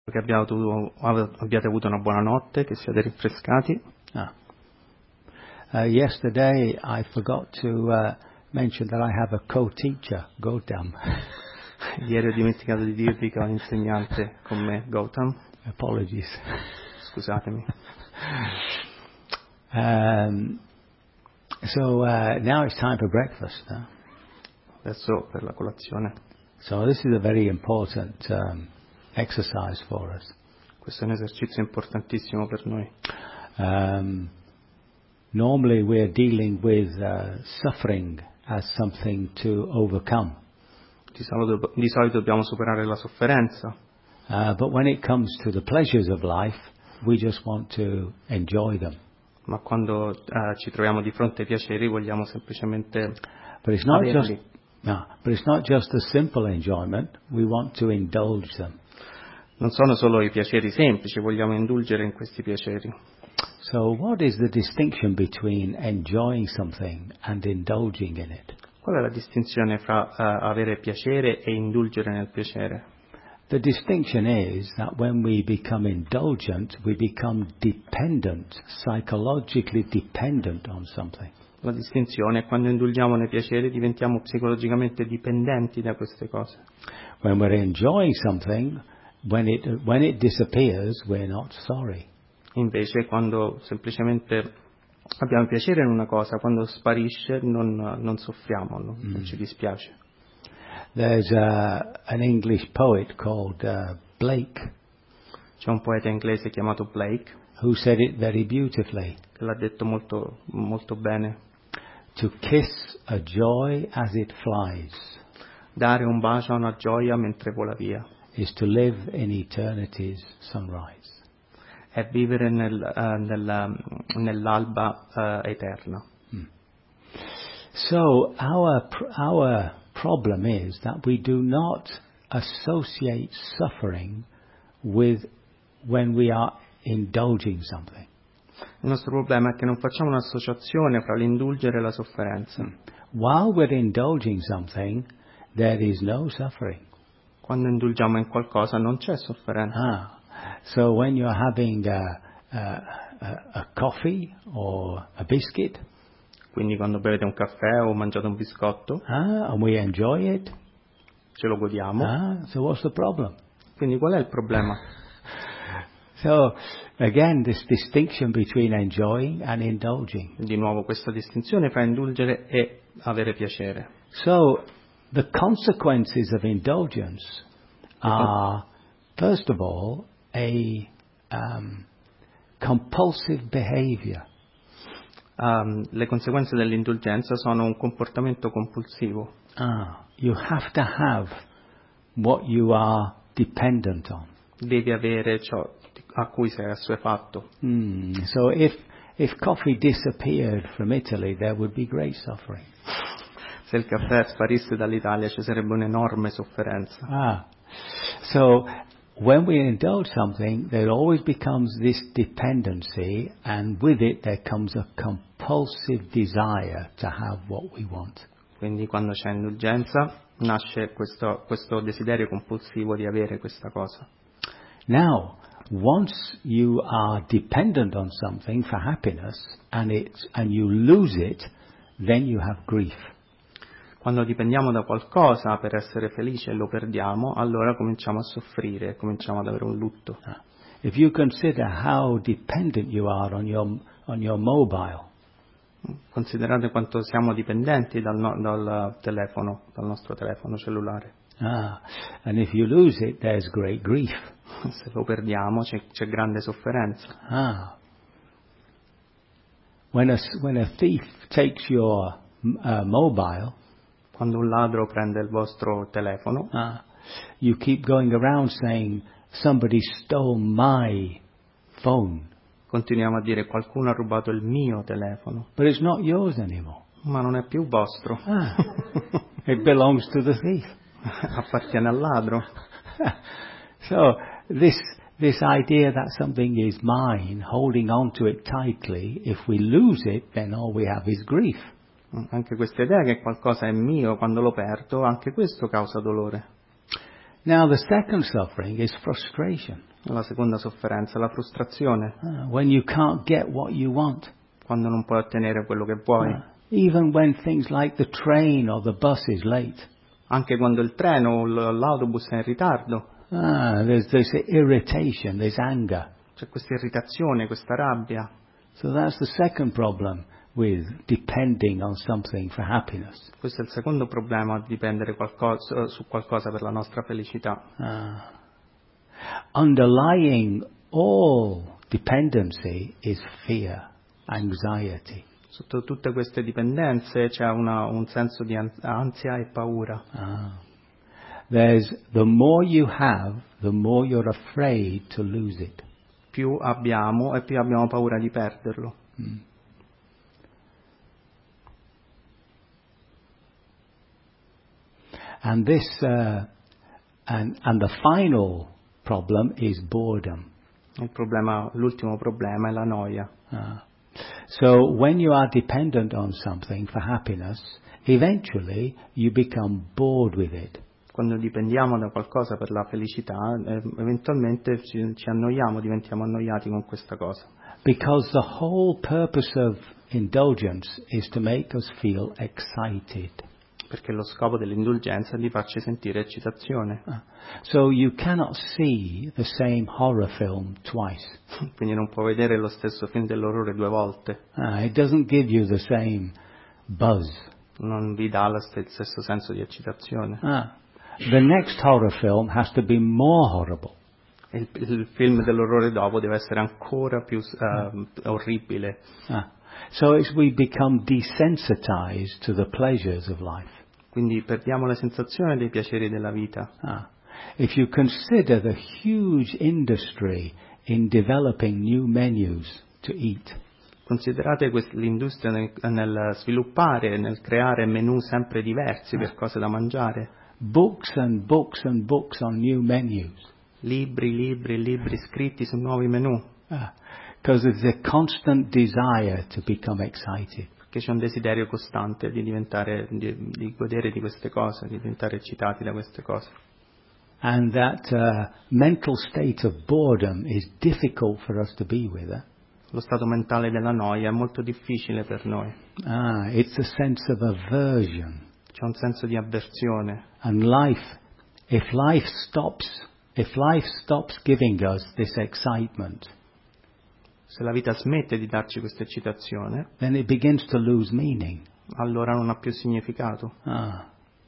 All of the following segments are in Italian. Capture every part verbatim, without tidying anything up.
che abbiate avuto, abbiate avuto una buona notte, che siate rinfrescati. Ah. Uh, yesterday I forgot to uh, mention that I have a co-teacher, Gautam. Ieri ho dimenticato di dirvi che ho un insegnante con me, Gautam. Apologies. Scusatemi. Um, so uh, now it's time for breakfast. Huh? Adesso per la colazione. So this is a very important um, exercise for us. Questo è un esercizio importantissimo per noi. Um, normally we're dealing with uh, suffering as something to overcome. Di solito, di solito dobbiamo superare la sofferenza. Uh, but when it comes to the pleasures of life, we just want to enjoy them. Ma quando uh, ci troviamo di fronte ai piaceri vogliamo semplicemente But it's not averli. just no, but it's not just a simple enjoyment. We want to indulge them. Non sono solo i piaceri semplici, vogliamo indulgere in questi piaceri. So what is the distinction between enjoying something and indulging in it? Qual è la distinzione fra uh, avere piacere e indulgere nel piacere? The distinction is that when we become indulgent, we become dependent, psychologically dependent on something. La distinzione è quando indulgiamo nei piaceri diventiamo psicologicamente dipendenti da queste cose. When we're enjoying something, when it when it disappears, we're not sorry. Invece quando semplicemente abbiamo piacere in una cosa, quando sparisce non, non soffriamo, non, mm. non ci dispiace. There's a, an English poet called uh, Blake. C'è un poeta inglese chiamato Blake who said it very beautifully. Che l'ha detto molto, molto bene. To kiss a joy as it flies. Dare un bacio a una gioia mentre vola via. Is to live in eternity's sunrise. È vivere nel, uh, nella, nell'alba uh, eterna. Hmm. So our our problem is that we do not associate suffering with when we are indulging something. Il nostro problema è che non facciamo un'associazione fra l'indulgere e la sofferenza. Hmm. While we're indulging something, there is no suffering. Quando indulgiamo in qualcosa non c'è sofferenza. Ah. So when you're having a, a, a, a coffee or a biscuit, quindi quando bevete un caffè o mangiate un biscotto, ah, and we enjoy it, ce lo godiamo. Ah, so what's the problem? Quindi qual è il problema? So again, this distinction between enjoying and indulging. Di nuovo questa distinzione fra indulgere e avere piacere. So the consequences of indulgence are, first of all, a um, compulsive behavior. Um, le conseguenze dell'indulgenza sono un comportamento compulsivo. Ah, you have to have what you are dependent on. Devi avere ciò a cui sei assuefatto. Mm, so if if coffee disappeared from Italy, there would be great suffering. Se il caffè sparisse dall'Italia ci sarebbe un'enorme sofferenza. Ah, so when we indulge something, there always becomes this dependency, and with it there comes a compulsive desire to have what we want. Quindi quando c'è indulgenza nasce questo, questo desiderio compulsivo di avere questa cosa. Now, once you are dependent on something for happiness and it's and you lose it, then you have grief. Quando dipendiamo da qualcosa per essere felici e lo perdiamo, allora cominciamo a soffrire, cominciamo ad avere un lutto. If you consider how dependent you are on your on your mobile. Considerate quanto siamo dipendenti dal, no, dal telefono, dal nostro telefono cellulare. Ah, and if you lose it, there's great grief. Se lo perdiamo c'è, c'è grande sofferenza. Ah. When a when a thief takes your uh, mobile, quando un ladro prende il vostro telefono, ah, you keep going around saying somebody stole my phone. Continuiamo a dire qualcuno ha rubato il mio telefono. But it's not yours anymore. Ma non è più vostro. Ah. It belongs to the thief. Appartiene al ladro. So this this idea that something is mine, holding on to it tightly, if we lose it, then all we have is grief. Anche questa idea che qualcosa è mio, quando lo perdo, anche questo causa dolore. Now the second suffering is frustration. La seconda sofferenza, la frustrazione, Uh, when you can't get what you want. quando non puoi ottenere quello che vuoi. Uh, even when things like the train or the bus is late. Anche quando il treno o l- l'autobus è in ritardo. Ah, there's this irritation, there's anger. C'è questa irritazione, questa rabbia. So that's the second problem with depending on something for happiness. Questo è il secondo problema, dipendere qualcosa, su qualcosa per la nostra felicità. Uh, underlying all dependency is fear, anxiety. Sotto tutte queste dipendenze c'è una, un senso di an- ansia e paura. Ah. There's the more you have, the more you're afraid to lose it. Più abbiamo e più abbiamo paura di perderlo. Mm. And this, uh, and and the final problem is boredom. Il problema, l'ultimo problema è la noia. Uh, so when you are dependent on something for happiness, eventually you become bored with it. Quando dipendiamo da qualcosa per la felicità, eh, eventualmente ci, ci annoiamo, diventiamo annoiati con questa cosa. Because the whole purpose of indulgence is to make us feel excited. Perché lo scopo dell'indulgenza è di farci sentire eccitazione. Uh, so you cannot see the same horror film twice. Quindi non può vedere lo stesso film dell'orrore due volte. Uh, it doesn't give you the same buzz. Non vi dà lo st- stesso senso di eccitazione. Uh, the next horror film has to be more horrible. Il, il film dell'orrore dopo deve essere ancora più uh, orribile. Uh, so it's we become desensitized to the pleasures of life. Quindi perdiamo la sensazione dei piaceri della vita. Uh, if you consider the huge industry in developing new menus to eat, Considerate quest- l'industria nel, nel sviluppare, nel creare menù sempre diversi per cose da mangiare. books and books and books on new menus. Libri, libri, libri scritti su nuovi menù. Because uh, there's a constant desire to become excited. Perché c'è un desiderio costante di diventare, di, di godere di queste cose, di diventare eccitati da queste cose. And that uh, mental state of boredom is difficult for us to be with. Eh? Lo stato mentale della noia è molto difficile per noi. Ah, it's a sense of aversion. C'è un senso di avversione. And life, if life stops, if life stops giving us this excitement, Se la vita smette di darci questa eccitazione, then it begins to lose meaning. allora non ha più significato. Ah.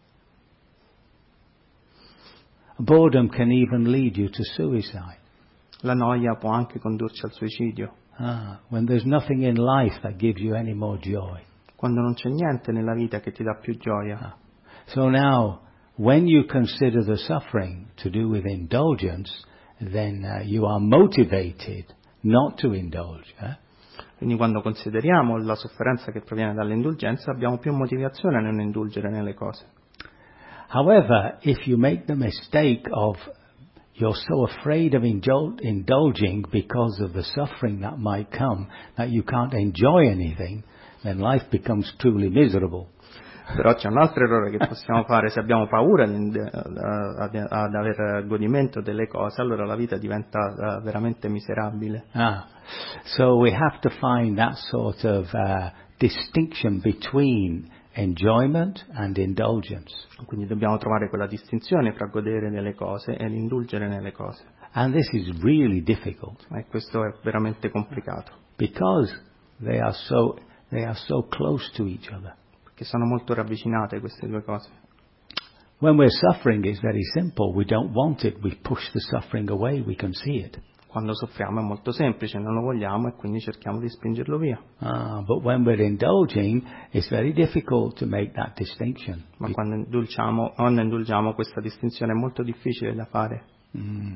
Boredom can even lead you to suicide. La noia può anche condurci al suicidio. Ah, when there's nothing in life that gives you any more joy. Quando non c'è niente nella vita che ti dà più gioia. Ah. So now, when you consider the suffering to do with indulgence, then uh, you are motivated not to indulge. Eh? Quindi quando consideriamo la sofferenza che proviene dall'indulgenza abbiamo più motivazione a non indulgere nelle cose. However, if you make the mistake of you're so afraid of indul- indulging because of the suffering that might come that you can't enjoy anything, then life becomes truly miserable. Però c'è un altro errore che possiamo fare: se abbiamo paura ad, ad, ad avere godimento delle cose, allora la vita diventa uh, veramente miserabile. Ah, so we have to find that sort of uh, distinction between enjoyment and indulgence. Quindi dobbiamo trovare quella distinzione fra godere delle cose e l'indulgere nelle cose. And this is really difficult E questo è veramente complicato, because they are so they are so close to each other. perché sono molto ravvicinate queste due cose. When we're suffering, it's very simple. We don't want it. We push the suffering away. We can see it. Quando soffriamo è molto semplice, non lo vogliamo e quindi cerchiamo di spingerlo via. Ah, but when we're indulging, it's very difficult to make that distinction. Ma quando indulgiamo, quando indulgiamo questa distinzione è molto difficile da fare. Mm.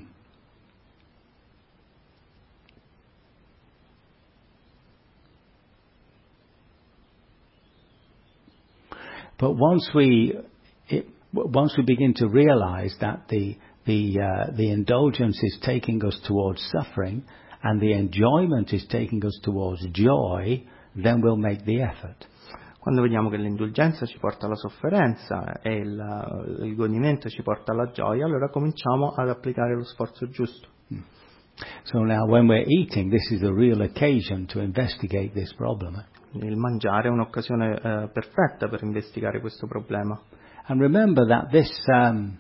But once we it, once we begin to realize that the the uh, the indulgence is taking us towards suffering and the enjoyment is taking us towards joy, then we'll make the effort. Quando vediamo che l'indulgenza ci porta alla sofferenza e il, il godimento ci porta alla gioia, allora cominciamo ad applicare lo sforzo giusto. So now when we're eating, this is a real occasion to investigate this problem. Il mangiare è un'occasione eh, perfetta per investigare questo problema. And remember that this um,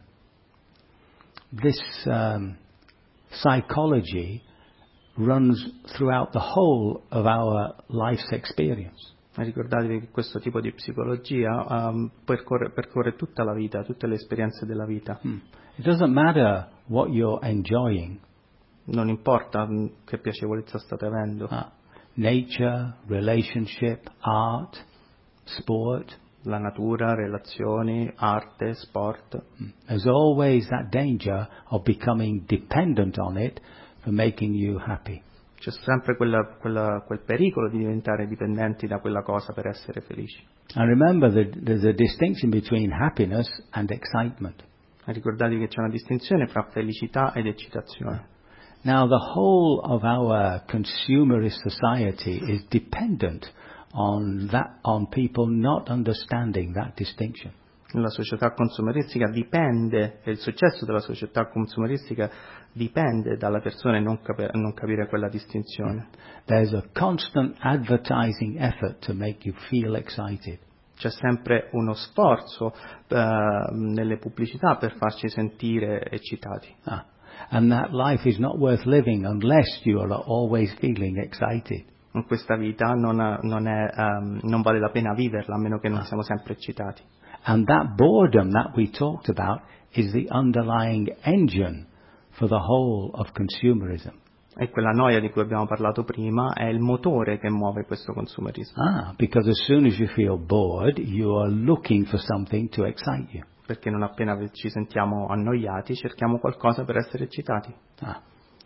this um, psychology runs throughout the whole of our life's experience. Ricordatevi che questo tipo di psicologia um, percorre, percorre tutta la vita, tutte le esperienze della vita. Hmm. It doesn't matter what you're enjoying. Non importa che piacevolezza state avendo. Ah. Nature, relationship, art, sport. La natura, relazioni, arte, sport. There's always that danger of becoming dependent on it for making you happy. C'è sempre quella, quella, quel pericolo di diventare dipendenti da quella cosa per essere felici. And remember that there's a distinction between happiness and excitement. E ricordatevi che c'è una distinzione fra felicità ed eccitazione. Now the whole of our consumerist society is dependent on that, on people not understanding that distinction. La società consumeristica dipende, e il successo della società consumeristica dipende dalla persona non, cap- non capire quella distinzione. There's a constant advertising effort to make you feel excited. C'è sempre uno sforzo uh, nelle pubblicità per farci sentire eccitati. Ah. And that life is not worth living unless you are always feeling excited. In questa vita non, non, è, um, non vale la pena viverla a meno che non siamo sempre eccitati. And that boredom that we talked about is the underlying engine for the whole of consumerism. E quella noia di cui abbiamo parlato prima è il motore che muove questo consumerismo. Ah, because as soon as you feel bored, you are looking for something to excite you. Perché non appena ci sentiamo annoiati cerchiamo qualcosa per essere eccitati. Ah.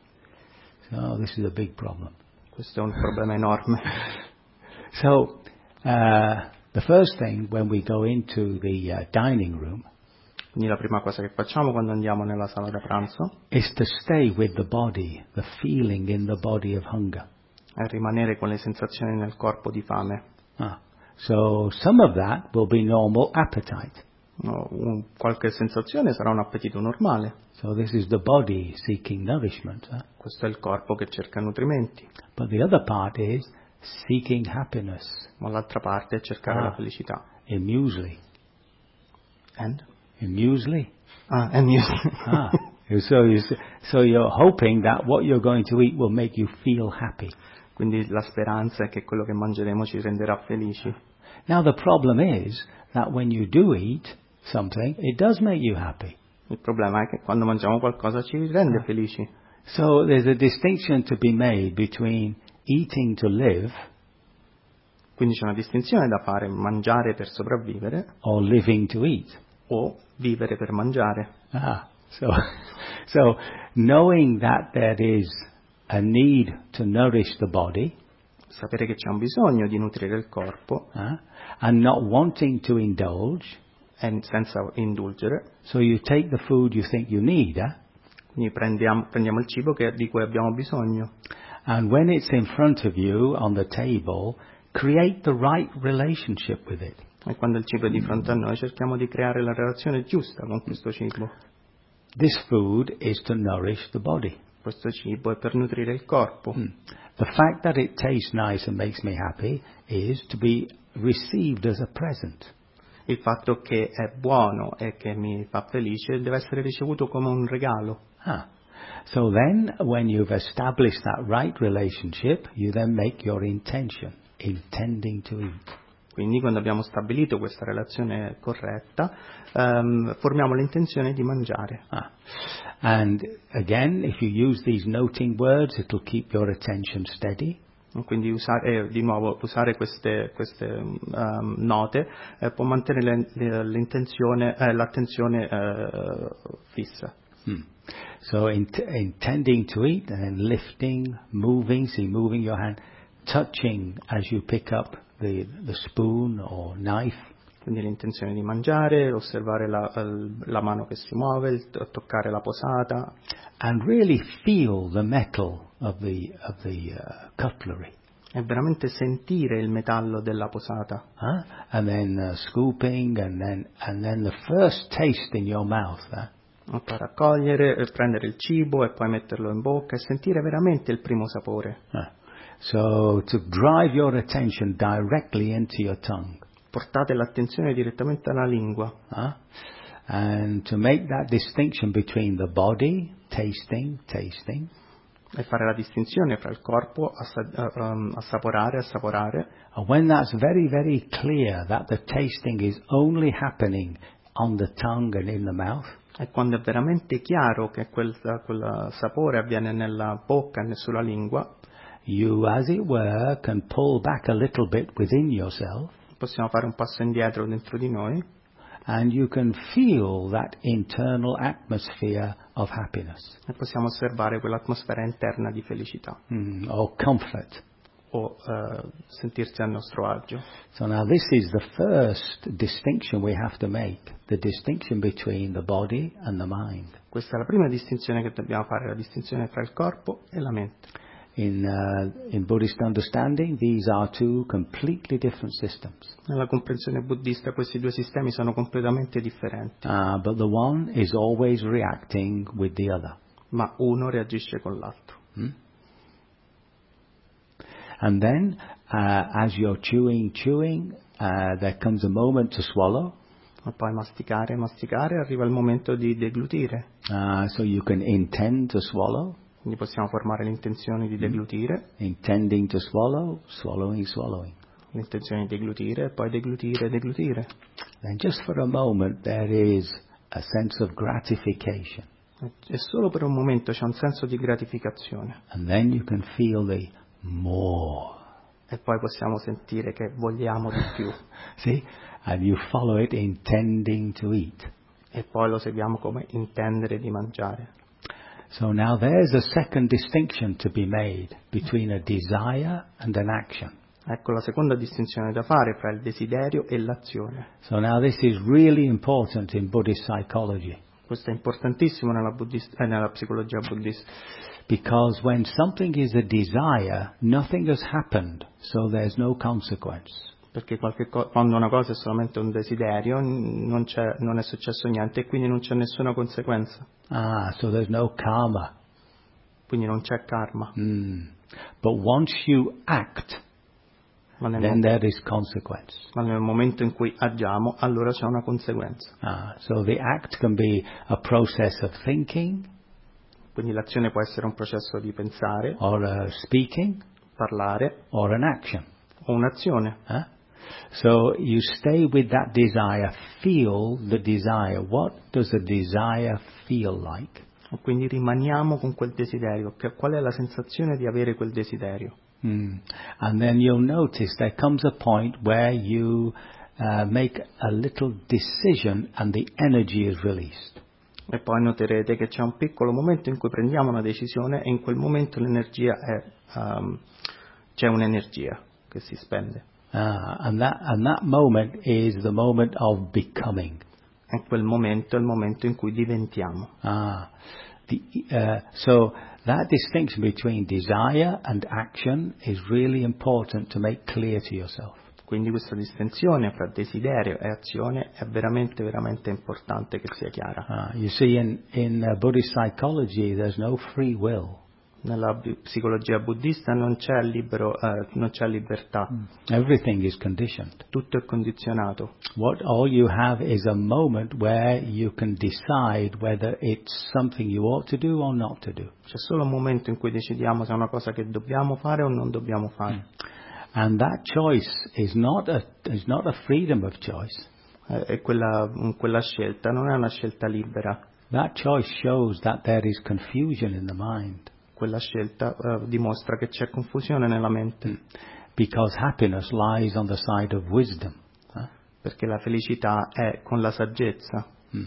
So this is a big problem. Questo è un problema enorme. So uh, the first thing when we go into the uh, dining room Quindi la prima cosa che facciamo quando andiamo nella sala da pranzo is to stay with the body, the feeling in the body of hunger. è rimanere con le sensazioni nel corpo di fame. Ah. So some of that will be normal appetite. No, un, qualche sensazione sarà un appetito normale. So this is the body seeking nourishment. Huh? Questo è il corpo che cerca nutrimenti. But the other part is seeking happiness. Ma l'altra parte è cercare Ah. la felicità. In muesli. And? In muesli. Ah, and music. Ah. So, you, so you're hoping that what you're going to eat will make you feel happy. Quindi la speranza è che quello che mangeremo ci renderà felici. Now the problem is that when you do eat something, it does make you happy. Il problema è che quando mangiamo qualcosa ci rende felici. So there's a distinction to be made between eating to live Quindi c'è una distinzione da fare: mangiare per sopravvivere or living to eat. o vivere per mangiare. Ah, so, so knowing that there is a need to nourish the body, Sapere che c'è un bisogno di nutrire il corpo uh, and not wanting to indulge, e senza indulgere. so you take the food you think you need, eh? Quindi prendiamo, prendiamo il cibo che, di cui abbiamo bisogno. And when it's in front of you on the table, create the right relationship with it. E quando il cibo è di fronte a noi cerchiamo di creare la relazione giusta con questo cibo. This food is to nourish the body. Questo cibo è per nutrire il corpo. Hmm. The fact that it tastes nice and makes me happy is to be received as a present. Il fatto che è buono e che mi fa felice deve essere ricevuto come un regalo. Ah. So then, when you've established that right relationship, you then make your intention, intending to eat. Quindi quando abbiamo stabilito questa relazione corretta, um, formiamo l'intenzione di mangiare. Ah. And again, if you use these noting words, it will keep your attention steady. Quindi usare, eh, di nuovo usare queste, queste um, note eh, può mantenere le, l'intenzione, eh, l'attenzione eh, fissa. Hmm. So int- intending to eat and then lifting, moving, see moving your hand, touching as you pick up the, the spoon or knife. Quindi l'intenzione di mangiare, osservare la, la mano che si muove, il toccare la posata. And really feel the metal of the, of the uh, cutlery. E veramente sentire il metallo della posata. Huh? And then uh, scooping and then, and then the first taste in your mouth. Huh? E poi raccogliere, e prendere il cibo e poi metterlo in bocca e sentire veramente il primo sapore. Uh, so to drive your attention directly into your tongue. Portate l'attenzione direttamente alla lingua. Uh, and to make that distinction between the body, tasting, tasting, E fare la distinzione fra il corpo, assa- um, assaporare, assaporare. and when that's very, very clear that the tasting is only happening on the tongue and in the mouth, E quando è veramente chiaro che quel, quel sapore avviene nella bocca e sulla lingua, you, as it were, can pull back a little bit within yourself, possiamo fare un passo indietro dentro di noi and you can feel that internal atmosphere of happiness, e possiamo osservare quell'atmosfera interna di felicità mm, or comfort. o eh, sentirsi a nostro agio. So now this is the first distinction we have to make, the distinction between the body and the mind. Questa è la prima distinzione che dobbiamo fare, la distinzione tra il corpo e la mente. In, uh, in Buddhist understanding, these are two completely different systems. Nella comprensione buddista questi due sistemi sono completamente differenti, Uh, but the one is always reacting with the other. ma uno reagisce con l'altro. Hmm? And then, uh, as you're chewing, chewing, uh, there comes a moment to swallow. Ma poi masticare, masticare, arriva il momento di deglutire. Uh, so you can intend to swallow, Quindi possiamo formare l'intenzione di deglutire, intending to swallow, swallowing, swallowing. l'intenzione di deglutire, e poi deglutire, deglutire. Then just for a moment there is a sense of gratification. E solo per un momento c'è un senso di gratificazione. And then you can feel the more. E poi possiamo sentire che vogliamo di più. See? And you follow it intending to eat. E poi lo seguiamo come intendere di mangiare. So now there's a second distinction to be made between a desire and an action. Ecco la seconda distinzione da fare fra il desiderio e l'azione. So now this is really important in Buddhist psychology. Questo è importantissimo nella, buddhist- eh, nella psicologia buddista, Because when something is a desire, nothing has happened, so there's no consequence. perché qualche co- quando una cosa è solamente un desiderio n- non, c'è, non è successo niente e quindi non c'è nessuna conseguenza, Ah, so there's no karma. quindi non c'è karma. Mm. But once you act, Ma nel, then mo- there is consequence. ma nel momento in cui agiamo, allora c'è una conseguenza. Ah, so the act can be a process of thinking Quindi l'azione può essere un processo di pensare, or uh, speaking parlare or an action. o un'azione. Huh? So you stay with that desire, feel the desire. What does the desire feel like? E quindi rimaniamo con quel desiderio. Che- Qual è la sensazione di avere quel desiderio? Hmm. And then you'll notice there comes a point where you uh, make a little decision and the energy is released. E poi noterete che c'è un piccolo momento in cui prendiamo una decisione e in quel momento l'energia è, um, c'è un'energia che si spende. Uh, and that and that moment is the moment of becoming. E quel momento è il momento in cui diventiamo. Ah, the, uh, so that distinction between desire and action is really important to make clear to yourself. Quindi questa distinzione fra desiderio e azione è veramente, veramente importante che sia chiara. Uh, you see, in in uh, Buddhist psychology, there's no free will. Nella bi- psicologia buddista non c'è libero, eh, non c'è libertà, Everything is conditioned. tutto è condizionato. What all you have is a moment where you can decide whether it's something you ought to do or not to do. C'è solo un momento in cui decidiamo se è una cosa che dobbiamo fare o non dobbiamo fare. And that choice is not a is not a freedom of choice. Eh, e quella, quella scelta non è una scelta libera. That choice shows that there is confusion in the mind. Quella scelta eh, dimostra che c'è confusione nella mente, Because happiness lies on the side of wisdom. Huh? perché la felicità è con la saggezza.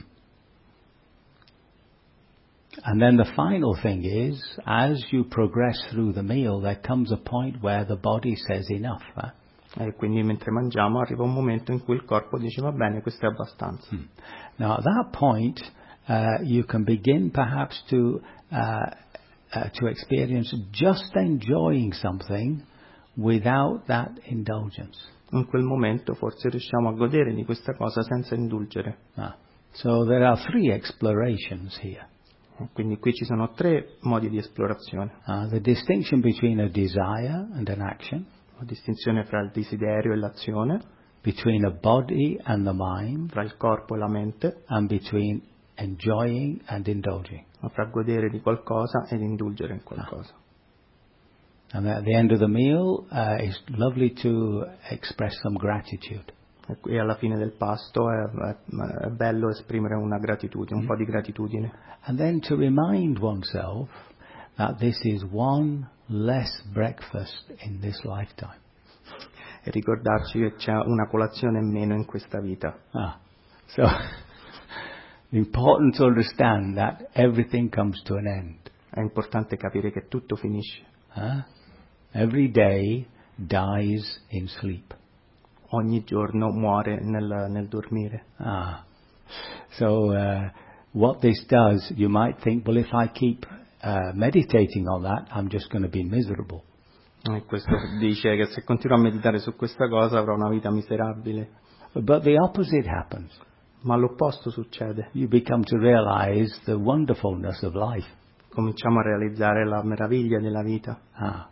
And then the final thing is, as you progress through the meal, there comes a point where the body says enough. Huh? E quindi mentre mangiamo arriva un momento in cui il corpo dice va bene, questo è abbastanza. Now at that point, uh, you can begin perhaps to uh, uh, to experience just enjoying something without that indulgence. In quel momento forse riusciamo a godere di questa cosa senza indulgere. Ah. So there are three explorations here. Quindi qui ci sono tre modi di esplorazione. Uh, the distinction between a desire and an action. La distinzione fra il desiderio e l'azione. Between a body and the mind. Fra il corpo e la mente. And between enjoying and indulging. Fra godere di qualcosa ed indulgere in qualcosa. Ah. And at the end of the meal, uh, it's lovely to express some gratitude. E alla fine del pasto è, è, è bello esprimere una gratitudine, un mm. po' di gratitudine. And then to remind oneself that this is one less breakfast in this lifetime. E ricordarci che c'è una colazione in meno in questa vita. Ah. So important to understand that everything comes to an end. È importante capire che tutto finisce. Huh? Every day dies in sleep. Ogni giorno muore nel, nel dormire. Ah. So uh, what this does, you might think, well, if I keep uh, meditating on that, I'm just going to be miserable. E questo dice che se continuo a meditare su questa cosa avrò una vita miserabile. But the opposite happens. Ma l'opposto succede. You become to realize the wonderfulness of life. Cominciamo a realizzare la meraviglia della vita. Ah.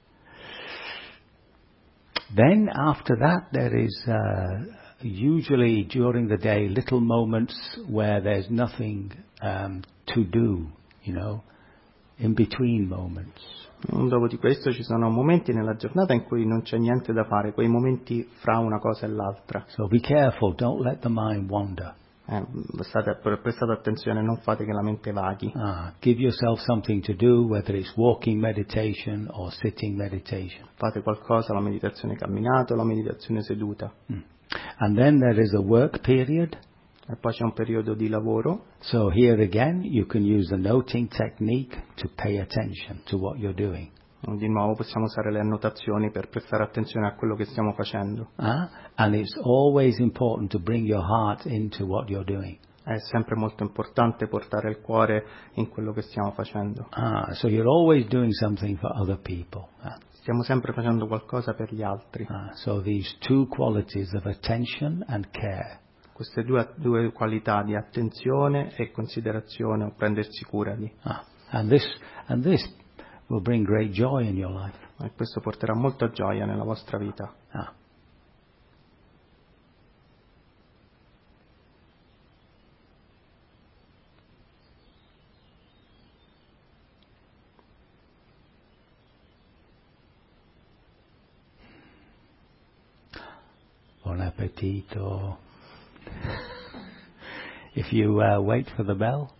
Then after that there is uh, usually during the day little moments where there's nothing um, to do, you know, in between moments. Dopo di questo ci sono momenti nella giornata in cui non c'è niente da fare, quei momenti fra una cosa e l'altra. So be careful, don't let the mind wander. Eh, state, prestate attenzione, non fate che la mente vaghi. Ah, give yourself something to do, whether it's walking meditation or sitting meditation. Fate qualcosa, la meditazione camminata o la meditazione seduta. Mm. And then there is a work period. E poi c'è un periodo di lavoro. So here again you can use the noting technique to pay attention to what you're doing. Di nuovo possiamo usare le annotazioni per prestare attenzione a quello che stiamo facendo. Ah, and it's always important to bring your heart into what you're doing. È sempre molto importante portare il cuore in quello che stiamo facendo. Ah, so you're always doing something for other people. Ah. Stiamo sempre facendo qualcosa per gli altri. Ah, so these two qualities of attention and care. Queste due, due qualità di attenzione e considerazione o prendersi cura di. Ah, and this and this will bring great joy in your life. E questo porterà molta gioia nella vostra vita. Ah. Buon appetito. If you uh, wait for the bell.